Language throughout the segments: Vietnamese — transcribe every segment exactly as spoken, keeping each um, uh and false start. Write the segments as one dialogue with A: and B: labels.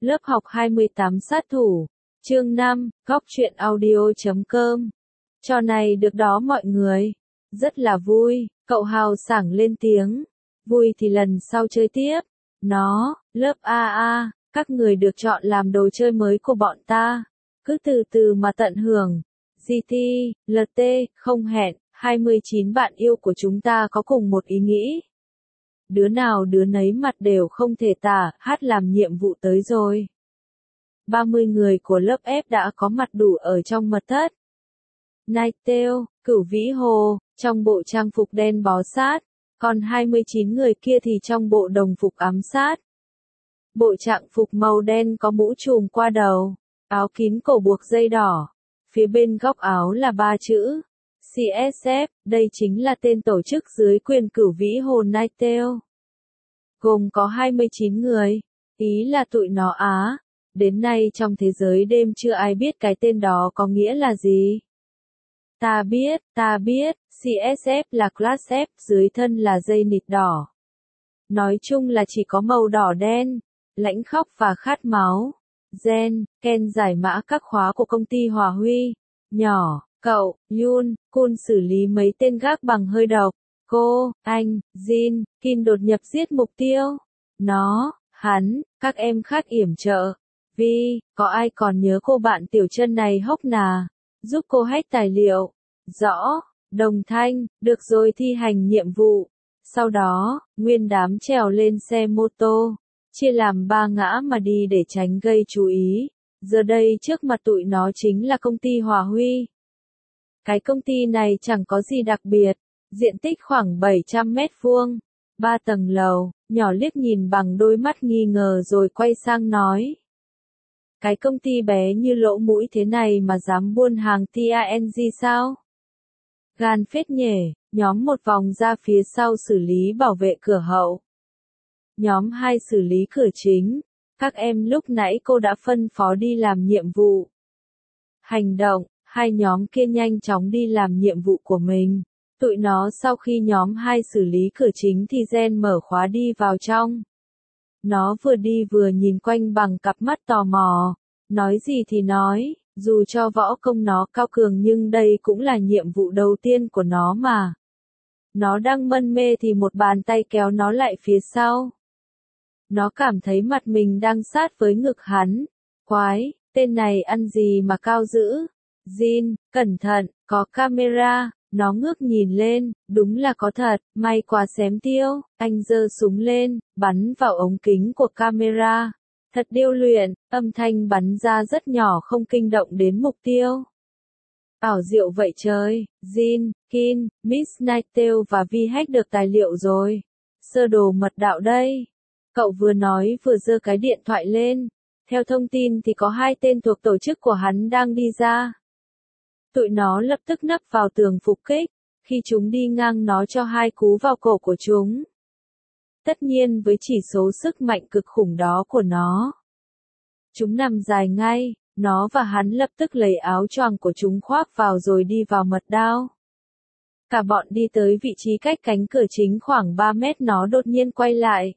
A: Lớp học hai mươi tám sát thủ, chương năm, góc truyện audio.com. Trò này được đó mọi người. Rất là vui, cậu hào sảng lên tiếng. Vui thì lần sau chơi tiếp. Nó, lớp a a, các người được chọn làm đồ chơi mới của bọn ta. Cứ từ từ mà tận hưởng. giê tê, lờ tê, không hẹn, hai mươi chín bạn yêu của chúng ta có cùng một ý nghĩ. Đứa nào đứa nấy mặt đều không thể tả, hát làm nhiệm vụ tới rồi. ba mươi người của lớp F đã có mặt đủ ở trong mật thất. Nightail, Cửu Vĩ Hồ, trong bộ trang phục đen bó sát, còn hai mươi chín người kia thì trong bộ đồng phục ám sát. Bộ trạng phục màu đen có mũ trùm qua đầu, áo kín cổ buộc dây đỏ. Phía bên góc áo là ba chữ xê ét ép, đây chính là tên tổ chức dưới quyền Cửu Vĩ Hồ Nightail. Gồm có hai mươi chín người, ý là tụi nó Á. Đến nay trong thế giới đêm chưa ai biết cái tên đó có nghĩa là gì. Ta biết, ta biết, xê ét ép là Class F, dưới thân là dây nịt đỏ. Nói chung là chỉ có màu đỏ đen, lãnh khóc và khát máu. Gen, Ken giải mã các khóa của công ty Hòa Huy. Nhỏ, cậu, Yun, Kun xử lý mấy tên gác bằng hơi độc. Cô, anh, Jin, Kim đột nhập giết mục tiêu. Nó, hắn, các em khác yểm trợ. Vi, có ai còn nhớ cô bạn tiểu chân này hốc nà? Giúp cô hack tài liệu. Rõ, Đồng Thanh, được rồi thi hành nhiệm vụ. Sau đó, nguyên đám trèo lên xe mô tô, chia làm ba ngã mà đi để tránh gây chú ý. Giờ đây trước mặt tụi nó chính là công ty Hòa Huy. Cái công ty này chẳng có gì đặc biệt, diện tích khoảng bảy trăm mét vuông, ba tầng lầu, nhỏ liếc nhìn bằng đôi mắt nghi ngờ rồi quay sang nói. Cái công ty bé như lỗ mũi thế này mà dám buôn hàng tang sao? Gan phết nhể, nhóm một vòng ra phía sau xử lý bảo vệ cửa hậu. Nhóm hai xử lý cửa chính, các em lúc nãy cô đã phân phó đi làm nhiệm vụ. Hành động, hai nhóm kia nhanh chóng đi làm nhiệm vụ của mình. Tụi nó sau khi nhóm hai xử lý cửa chính thì Gen mở khóa đi vào trong. Nó vừa đi vừa nhìn quanh bằng cặp mắt tò mò. Nói gì thì nói, dù cho võ công nó cao cường nhưng đây cũng là nhiệm vụ đầu tiên của nó mà. Nó đang mân mê thì một bàn tay kéo nó lại phía sau. Nó cảm thấy mặt mình đang sát với ngực hắn. Quái, tên này ăn gì mà cao dữ. Jin, cẩn thận, có camera. Nó ngước nhìn lên, đúng là có thật, may quá xém tiêu. Anh giơ súng lên, bắn vào ống kính của camera. Thật điêu luyện, âm thanh bắn ra rất nhỏ không kinh động đến mục tiêu. Ảo diệu vậy trời, Jin, Kin, Miss Nightail và Vi hack được tài liệu rồi. Sơ đồ mật đạo đây. Cậu vừa nói vừa giơ cái điện thoại lên. Theo thông tin thì có hai tên thuộc tổ chức của hắn đang đi ra. Tụi nó lập tức nấp vào tường phục kích, khi chúng đi ngang nó cho hai cú vào cổ của chúng. Tất nhiên với chỉ số sức mạnh cực khủng đó của nó. Chúng nằm dài ngay, nó và hắn lập tức lấy áo choàng của chúng khoác vào rồi đi vào mật đao. Cả bọn đi tới vị trí cách cánh cửa chính khoảng ba mét nó đột nhiên quay lại.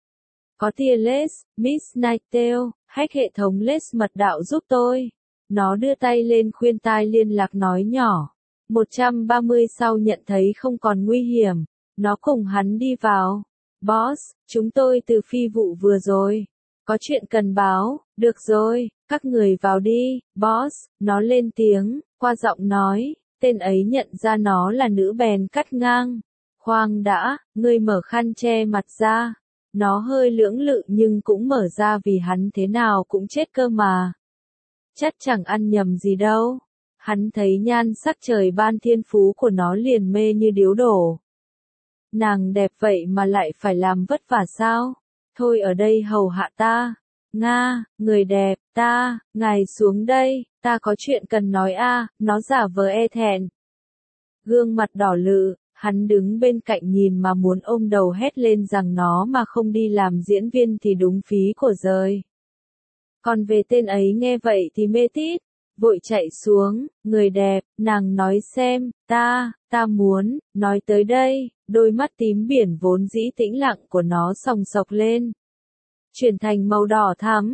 A: Có tia lết, Miss Nightail, hack hệ thống lết mật đạo giúp tôi. Nó đưa tay lên khuyên tai liên lạc nói nhỏ. một trăm ba mươi sau nhận thấy không còn nguy hiểm. Nó cùng hắn đi vào. Boss, chúng tôi từ phi vụ vừa rồi. Có chuyện cần báo, được rồi, các người vào đi, boss, nó lên tiếng, qua giọng nói, tên ấy nhận ra nó là nữ bèn cắt ngang. Khoan đã, ngươi mở khăn che mặt ra. Nó hơi lưỡng lự nhưng cũng mở ra vì hắn thế nào cũng chết cơ mà. Chắc chẳng ăn nhầm gì đâu. Hắn thấy nhan sắc trời ban thiên phú của nó liền mê như điếu đổ. Nàng đẹp vậy mà lại phải làm vất vả sao? Thôi ở đây hầu hạ ta. Nga, người đẹp, ta, ngài xuống đây, ta có chuyện cần nói a. Nó giả vờ e thẹn. Gương mặt đỏ lự, hắn đứng bên cạnh nhìn mà muốn ôm đầu hét lên rằng nó mà không đi làm diễn viên thì đúng phí của giời. Còn về tên ấy nghe vậy thì mê tít, vội chạy xuống, người đẹp, nàng nói xem, ta, ta muốn, nói tới đây, đôi mắt tím biển vốn dĩ tĩnh lặng của nó sòng sọc lên. Chuyển thành màu đỏ thắm,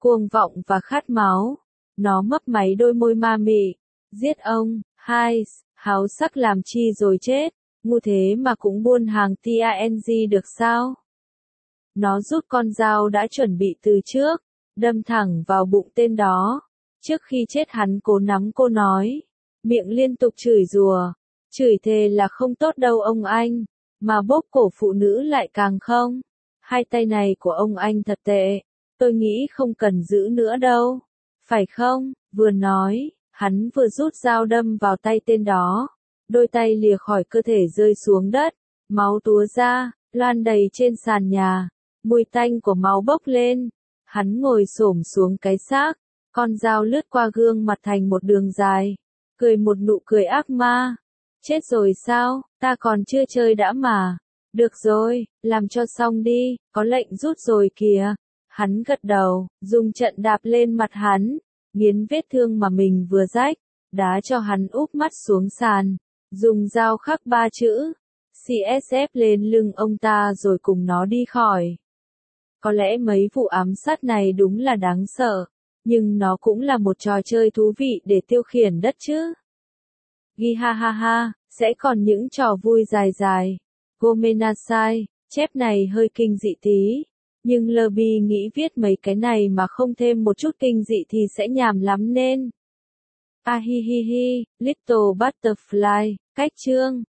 A: cuồng vọng và khát máu. Nó mấp máy đôi môi ma mị. Giết ông, hai, háo sắc làm chi rồi chết, ngu thế mà cũng buôn hàng tang được sao? Nó rút con dao đã chuẩn bị từ trước, đâm thẳng vào bụng tên đó. Trước khi chết hắn cố nắm cô nói, miệng liên tục chửi rủa, chửi thề là không tốt đâu ông anh, mà bóp cổ phụ nữ lại càng không. Hai tay này của ông anh thật tệ, tôi nghĩ không cần giữ nữa đâu, phải không? Vừa nói, hắn vừa rút dao đâm vào tay tên đó, đôi tay lìa khỏi cơ thể rơi xuống đất, máu túa ra, loan đầy trên sàn nhà, mùi tanh của máu bốc lên. Hắn ngồi xổm xuống cái xác, con dao lướt qua gương mặt thành một đường dài, cười một nụ cười ác ma. Chết rồi sao, ta còn chưa chơi đã mà. Được rồi, làm cho xong đi, có lệnh rút rồi kìa. Hắn gật đầu, dùng trận đạp lên mặt hắn, nghiến vết thương mà mình vừa rách, đá cho hắn úp mắt xuống sàn, dùng dao khắc ba chữ xê ét ép lên lưng ông ta rồi cùng nó đi khỏi. Có lẽ mấy vụ ám sát này đúng là đáng sợ, nhưng nó cũng là một trò chơi thú vị để tiêu khiển đất chứ. Ghi ha ha ha, sẽ còn những trò vui dài dài. Gomenasai, chép này hơi kinh dị tí, nhưng Lobby nghĩ viết mấy cái này mà không thêm một chút kinh dị thì sẽ nhàm lắm nên. Ahihihi, Little Butterfly, cách chương.